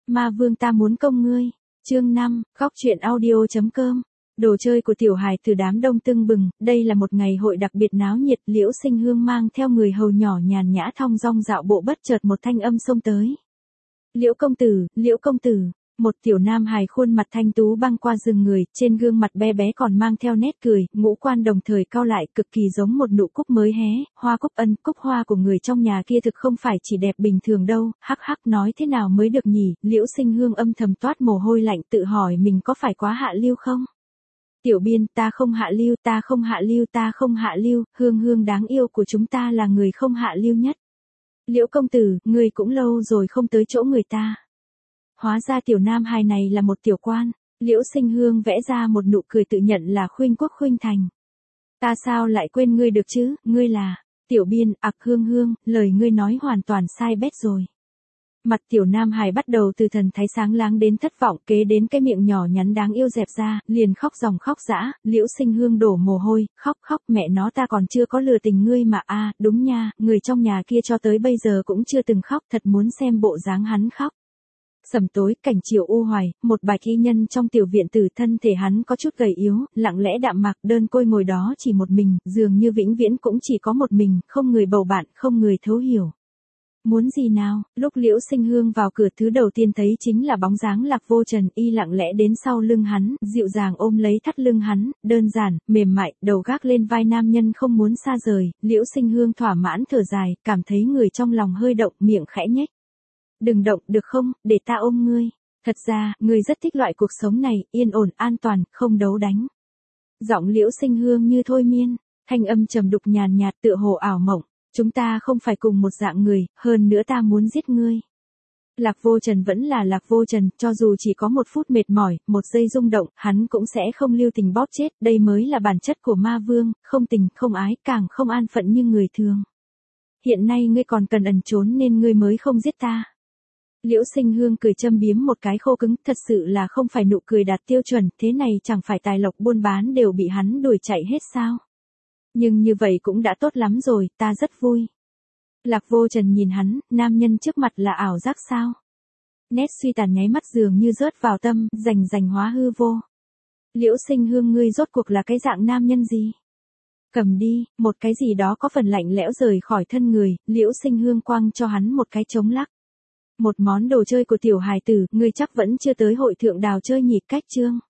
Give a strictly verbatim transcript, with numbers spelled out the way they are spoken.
Ma vương ta muốn công ngươi. Chương năm, góc truyện audio chấm com. Đồ chơi của tiểu hài từ đám đông tưng bừng, đây là một ngày hội đặc biệt náo nhiệt. Liễu Sinh Hương mang theo người hầu nhỏ nhàn nhã thong dong dạo bộ, bất chợt một thanh âm xông tới. Liễu công tử, Liễu công tử. Một tiểu nam hài khuôn mặt thanh tú băng qua rừng người, trên gương mặt bé bé còn mang theo nét cười, ngũ quan đồng thời cau lại, cực kỳ giống một nụ cúc mới hé, hoa cúc ân, cúc hoa của người trong nhà kia thực không phải chỉ đẹp bình thường đâu, hắc hắc, nói thế nào mới được nhỉ. Liễu Sinh Hương âm thầm toát mồ hôi lạnh, tự hỏi mình có phải quá hạ lưu không? Tiểu Biên, ta không hạ lưu, ta không hạ lưu, ta không hạ lưu, Hương Hương đáng yêu của chúng ta là người không hạ lưu nhất. Liễu công tử, người cũng lâu rồi không tới chỗ người ta. Hóa ra tiểu nam hài này là một tiểu quan. Liễu Sinh Hương vẽ ra một nụ cười tự nhận là khuynh quốc khuynh thành. Ta sao lại quên ngươi được chứ, ngươi là Tiểu Biên, ặc Hương Hương, lời ngươi nói hoàn toàn sai bét rồi. Mặt tiểu nam hài bắt đầu từ thần thái sáng láng đến thất vọng, kế đến cái miệng nhỏ nhắn đáng yêu dẹp ra, liền khóc ròng khóc dã. Liễu Sinh Hương đổ mồ hôi, khóc khóc, mẹ nó, ta còn chưa có lừa tình ngươi mà a, à, đúng nha, người trong nhà kia cho tới bây giờ cũng chưa từng khóc, thật muốn xem bộ dáng hắn khóc. Sầm tối, cảnh chiều u hoài, một bạch y nhân trong tiểu viện tử, thân thể hắn có chút gầy yếu, lặng lẽ đạm mạc, đơn côi ngồi đó chỉ một mình, dường như vĩnh viễn cũng chỉ có một mình, không người bầu bạn, không người thấu hiểu. Muốn gì nào? Lúc Liễu Sinh Hương vào cửa, thứ đầu tiên thấy chính là bóng dáng Lạc Vô Trần, y lặng lẽ đến sau lưng hắn, dịu dàng ôm lấy thắt lưng hắn, đơn giản, mềm mại, đầu gác lên vai nam nhân không muốn xa rời. Liễu Sinh Hương thỏa mãn thở dài, cảm thấy người trong lòng hơi động, miệng khẽ nhếch. Đừng động, được không, để ta ôm ngươi. Thật ra, ngươi rất thích loại cuộc sống này, yên ổn, an toàn, không đấu đánh. Giọng Liễu Sinh Hương như thôi miên, thanh âm trầm đục nhàn nhạt, tựa hồ ảo mộng. Chúng ta không phải cùng một dạng người, hơn nữa ta muốn giết ngươi. Lạc Vô Trần vẫn là Lạc Vô Trần, cho dù chỉ có một phút mệt mỏi, một giây rung động, hắn cũng sẽ không lưu tình bóp chết, đây mới là bản chất của ma vương, không tình, không ái, càng không an phận như người thường. Hiện nay ngươi còn cần ẩn trốn nên ngươi mới không giết ta. Liễu Sinh Hương cười châm biếm một cái khô cứng, thật sự là không phải nụ cười đạt tiêu chuẩn, thế này chẳng phải tài lộc buôn bán đều bị hắn đuổi chạy hết sao? Nhưng như vậy cũng đã tốt lắm rồi, ta rất vui. Lạc Vô Trần nhìn hắn, nam nhân trước mặt là ảo giác sao? Nét suy tàn nháy mắt dường như rớt vào tâm, rành rành hóa hư vô. Liễu Sinh Hương, ngươi rốt cuộc là cái dạng nam nhân gì? Cầm đi, một cái gì đó có phần lạnh lẽo rời khỏi thân người, Liễu Sinh Hương quăng cho hắn một cái trống lắc. Một món đồ chơi của tiểu hài tử, ngươi chắc vẫn chưa tới hội thượng đào chơi nhỉ. Cách chương